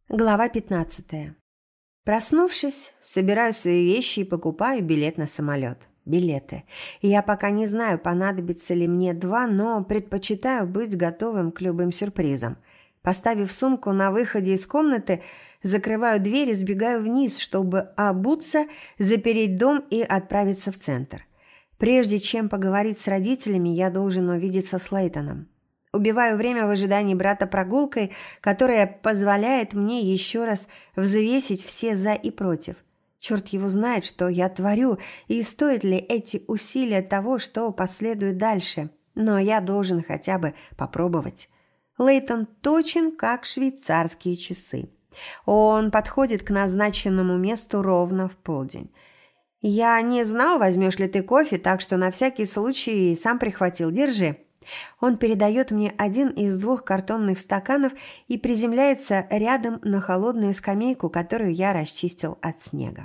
Глава 15. Проснувшись, собираю свои вещи и покупаю билет на самолет. Билеты. Я пока не знаю, понадобится ли мне два, но предпочитаю быть готовым к любым сюрпризам. Поставив сумку на выходе из комнаты, закрываю дверь и сбегаю вниз, чтобы обуться, запереть дом и отправиться в центр. Прежде чем поговорить с родителями, я должен увидеться с Лейтоном. Убиваю время в ожидании брата прогулкой, которая позволяет мне еще раз взвесить все «за» и «против». Черт его знает, что я творю, и стоят ли эти усилия того, что последует дальше. Но я должен хотя бы попробовать. Лейтон точен, как швейцарские часы. Он подходит к назначенному месту ровно в полдень. «Я не знал, возьмешь ли ты кофе, так что на всякий случай сам прихватил. Держи». Он передает мне один из двух картонных стаканов и приземляется рядом на холодную скамейку, которую я расчистил от снега.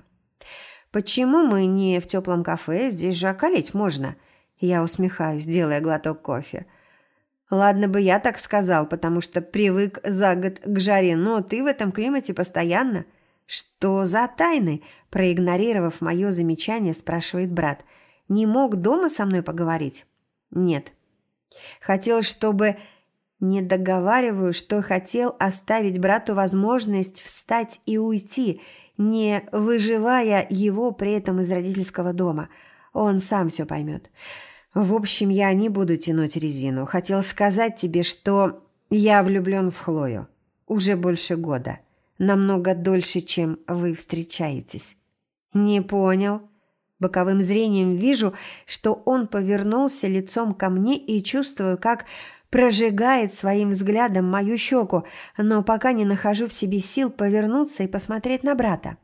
«Почему мы не в теплом кафе? Здесь же околеть можно». Я усмехаюсь, делая глоток кофе. «Ладно бы я так сказал, потому что привык за год к жаре, но ты в этом климате постоянно». «Что за тайны?» – проигнорировав мое замечание, спрашивает брат. «Не мог дома со мной поговорить?» «Нет». Хотел, чтобы... Не договариваю, что хотел оставить брату возможность встать и уйти, не выживая его при этом из родительского дома. Он сам все поймет. В общем, я не буду тянуть резину. Хотел сказать тебе, что я влюблен в Хлою. Уже больше года. Намного дольше, чем вы встречаетесь. Не понял. Боковым зрением вижу, что он повернулся лицом ко мне и чувствую, как прожигает своим взглядом мою щеку, но пока не нахожу в себе сил повернуться и посмотреть на брата.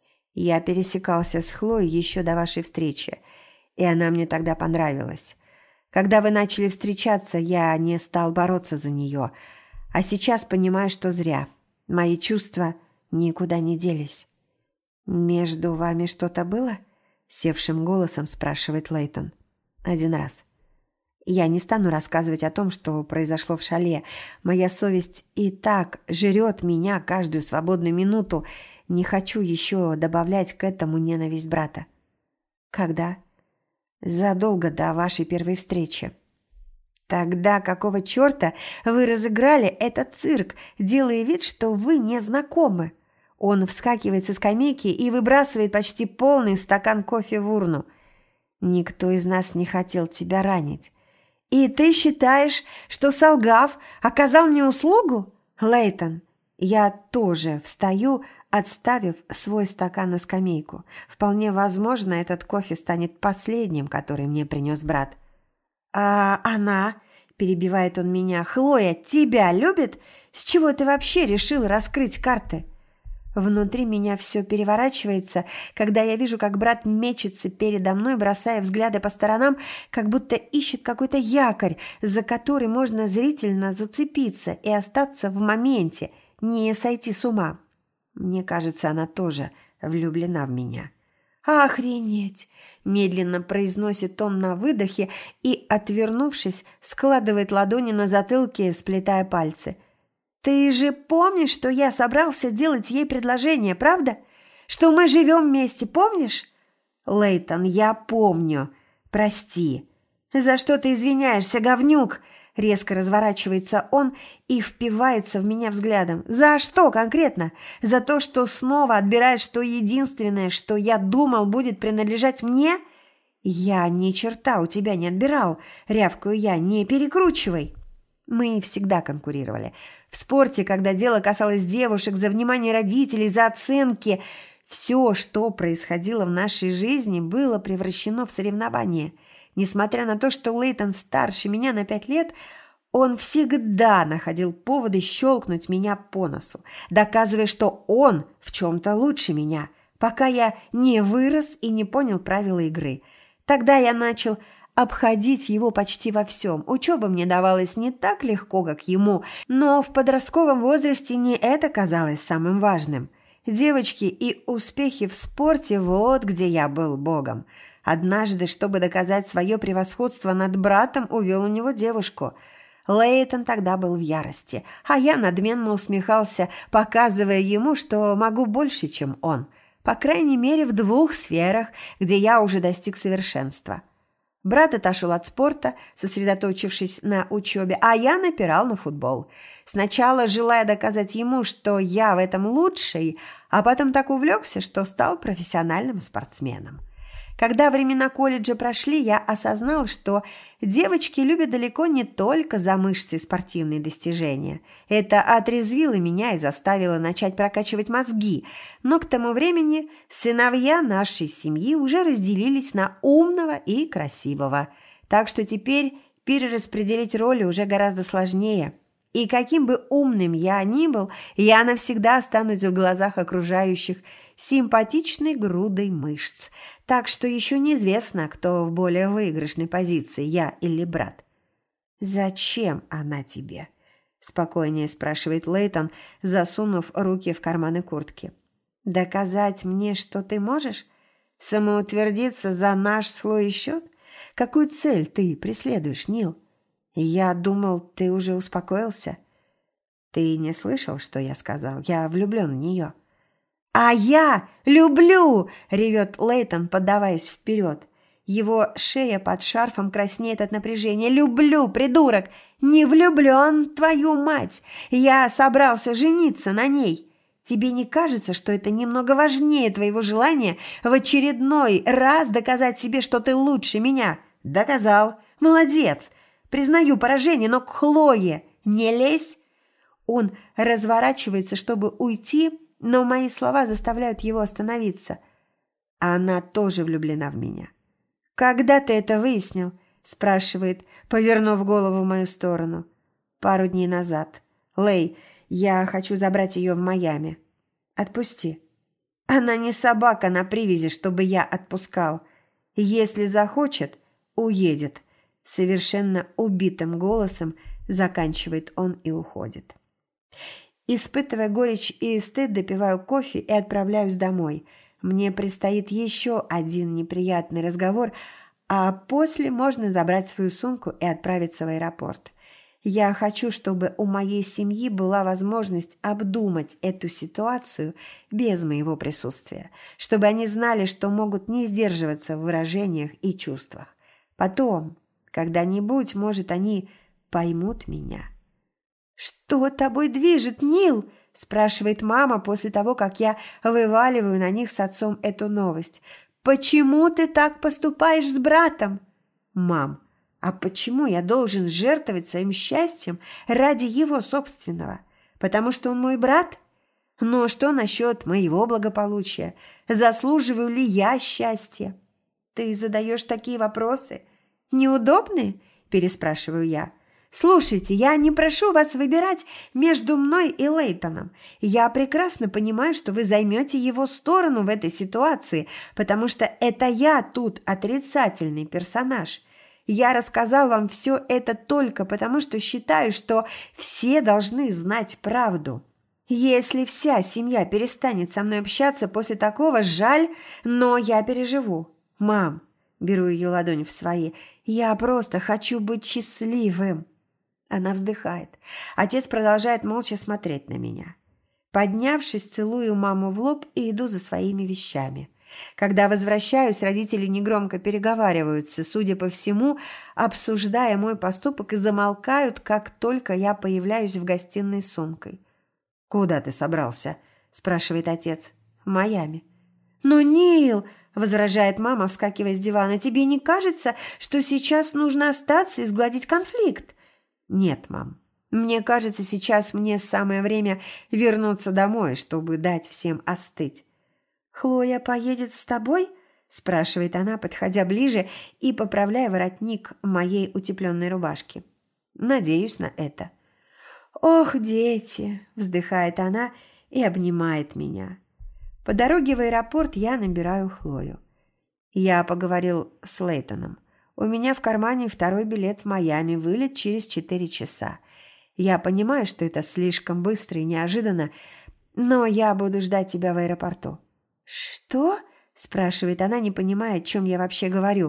Я пересекался с Хлоей еще до вашей встречи, и она мне тогда понравилась. Когда вы начали встречаться, я не стал бороться за нее, а сейчас понимаю, что зря. Мои чувства никуда не делись. «Между вами что-то было?» – севшим голосом спрашивает Лейтон. «Один раз. Я не стану рассказывать о том, что произошло в шале. Моя совесть и так жрет меня каждую свободную минуту. Не хочу еще добавлять к этому ненависть брата». «Когда?» «Задолго до вашей первой встречи». «Тогда какого черта вы разыграли этот цирк, делая вид, что вы не знакомы?» Он вскакивает со скамейки и выбрасывает почти полный стакан кофе в урну. «Никто из нас не хотел тебя ранить. И ты считаешь, что, солгав, оказал мне услугу? Лейтон?» Я тоже встаю, отставив свой стакан на скамейку. Вполне возможно, этот кофе станет последним, который мне принес брат. «А она?» – перебивает он меня. «Хлоя тебя любит? С чего ты вообще решил раскрыть карты?» Внутри меня все переворачивается, когда я вижу, как брат мечется передо мной, бросая взгляды по сторонам, как будто ищет какой-то якорь, за который можно зрительно зацепиться и остаться в моменте, не сойти с ума. Мне кажется, она тоже влюблена в меня. «Охренеть!» – медленно произносит он на выдохе и, отвернувшись, складывает ладони на затылке, сплетая пальцы. «Ты же помнишь, что я собрался делать ей предложение, правда? Что мы живем вместе, помнишь?» «Лейтон, я помню. Прости». «За что ты извиняешься, говнюк?» Резко разворачивается он и впивается в меня взглядом. «За что конкретно? За то, что снова отбираешь то единственное, что я думал будет принадлежать мне?» «Я ни черта у тебя не отбирал», – рявкаю я, – «не перекручивай». Мы всегда конкурировали. В спорте, когда дело касалось девушек, за внимание родителей, за оценки. Все, что происходило в нашей жизни, было превращено в соревнование. Несмотря на то, что Лейтон старше меня на 5 лет, он всегда находил поводы щелкнуть меня по носу, доказывая, что он в чем-то лучше меня, пока я не вырос и не понял правила игры. Тогда я начал обходить его почти во всем. Учеба мне давалась не так легко, как ему, но в подростковом возрасте не это казалось самым важным. Девочки и успехи в спорте – вот где я был богом. Однажды, чтобы доказать свое превосходство над братом, увел у него девушку. Лейтон тогда был в ярости, а я надменно усмехался, показывая ему, что могу больше, чем он. По крайней мере, в 2 сферах, где я уже достиг совершенства. Брат отошел от спорта, сосредоточившись на учебе, а я напирал на футбол. Сначала желая доказать ему, что я в этом лучший, а потом так увлекся, что стал профессиональным спортсменом. Когда времена колледжа прошли, я осознал, что девочки любят далеко не только за мышцы и спортивные достижения. Это отрезвило меня и заставило начать прокачивать мозги. Но к тому времени сыновья нашей семьи уже разделились на умного и красивого. Так что теперь перераспределить роли уже гораздо сложнее. И каким бы умным я ни был, я навсегда останусь в глазах окружающих симпатичной грудой мышц. Так что еще неизвестно, кто в более выигрышной позиции, я или брат. «Зачем она тебе?» – спокойнее спрашивает Лейтон, засунув руки в карманы куртки. «Доказать мне, что ты можешь? Самоутвердиться за наш свой счет? Какую цель ты преследуешь, Нил? Я думал, ты уже успокоился. Ты не слышал, что я сказал? Я влюблен в нее». «А я люблю!» – ревет Лейтон, поддаваясь вперед. Его шея под шарфом краснеет от напряжения. «Люблю, придурок! Не влюблен, твою мать! Я собрался жениться на ней! Тебе не кажется, что это немного важнее твоего желания в очередной раз доказать себе, что ты лучше меня? Доказал! Молодец! Признаю поражение, но к Хлое не лезь!» Он разворачивается, чтобы уйти, но мои слова заставляют его остановиться. Она тоже влюблена в меня. «Когда ты это выяснил?» – спрашивает, повернув голову в мою сторону. «Пару дней назад. Лей, я хочу забрать ее в Майами. Отпусти». «Она не собака на привязи, чтобы я отпускал. Если захочет, уедет». Совершенно убитым голосом заканчивает он и уходит. Испытывая горечь и стыд, допиваю кофе и отправляюсь домой. Мне предстоит еще один неприятный разговор, а после можно забрать свою сумку и отправиться в аэропорт. Я хочу, чтобы у моей семьи была возможность обдумать эту ситуацию без моего присутствия, чтобы они знали, что могут не сдерживаться в выражениях и чувствах. Потом, когда-нибудь, может, они поймут меня. «Что тобой движет, Нил?» – спрашивает мама после того, как я вываливаю на них с отцом эту новость. «Почему ты так поступаешь с братом?» «Мам, а почему я должен жертвовать своим счастьем ради его собственного? Потому что он мой брат? Но что насчет моего благополучия? Заслуживаю ли я счастья?» «Ты задаешь такие вопросы? Неудобные?» – переспрашиваю я. «Слушайте, я не прошу вас выбирать между мной и Лейтоном. Я прекрасно понимаю, что вы займете его сторону в этой ситуации, потому что это я тут отрицательный персонаж. Я рассказал вам все это только потому, что считаю, что все должны знать правду. Если вся семья перестанет со мной общаться после такого, жаль, но я переживу. Мам». Беру ее ладонь в свои. «Я просто хочу быть счастливым». Она вздыхает. Отец продолжает молча смотреть на меня. Поднявшись, целую маму в лоб и иду за своими вещами. Когда возвращаюсь, родители негромко переговариваются, судя по всему, обсуждая мой поступок, и замолкают, как только я появляюсь в гостиной с сумкой. «Куда ты собрался?» – спрашивает отец. «В Майами». «Но, Нил!» – возражает мама, вскакивая с дивана. «Тебе не кажется, что сейчас нужно остаться и сгладить конфликт?» «Нет, мам. Мне кажется, сейчас мне самое время вернуться домой, чтобы дать всем остыть». «Хлоя поедет с тобой?» – спрашивает она, подходя ближе и поправляя воротник моей утепленной рубашки. «Надеюсь на это». «Ох, дети!» – вздыхает она и обнимает меня. По дороге в аэропорт я набираю Хлою. Я поговорил с Лейтоном. У меня в кармане 2-й билет в Майами, вылет через 4 часа. Я понимаю, что это слишком быстро и неожиданно, но я буду ждать тебя в аэропорту». «Что?» – спрашивает она, не понимая, о чем я вообще говорю.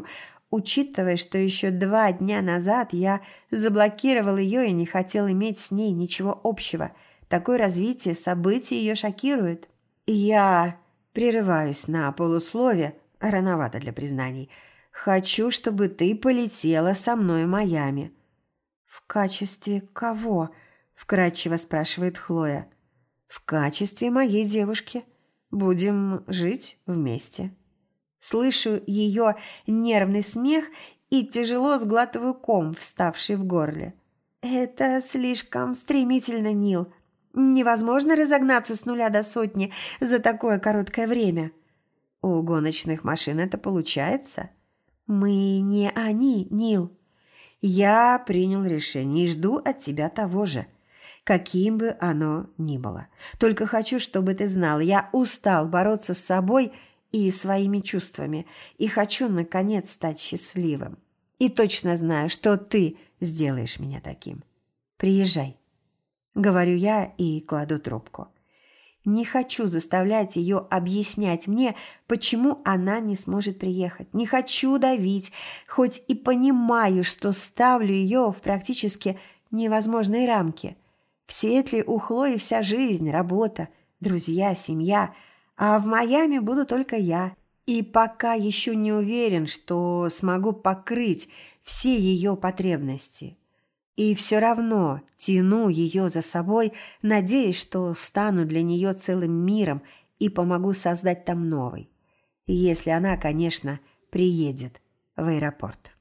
учитывая, что еще 2 дня назад я заблокировал ее и не хотел иметь с ней ничего общего. Такое развитие событий ее шокирует. Я прерываюсь на полуслове, рановато для признаний. Хочу, чтобы ты полетела со мной в Майами. «В качестве кого?» – вкратчиво спрашивает Хлоя. «В качестве моей девушки. Будем жить вместе». Слышу ее нервный смех и тяжело сглатываю ком, вставший в горле. «Это слишком стремительно, Нил. Невозможно разогнаться с 0 до 100 за такое короткое время». «У гоночных машин это получается?» «Мы не они, Нил. Я принял решение и жду от тебя того же, каким бы оно ни было. Только хочу, чтобы ты знал, я устал бороться с собой и своими чувствами, и хочу, наконец, стать счастливым. И точно знаю, что ты сделаешь меня таким. Приезжай», — говорю я и кладу трубку. Не хочу заставлять ее объяснять мне, почему она не сможет приехать. Не хочу давить, хоть и понимаю, что ставлю ее в практически невозможные рамки. В Сиэтле у Хлои вся жизнь, работа, друзья, семья, а в Майами буду только я. И пока еще не уверен, что смогу покрыть все ее потребности. И все равно тяну ее за собой, надеясь, что стану для нее целым миром и помогу создать там новый. Если она, конечно, приедет в аэропорт.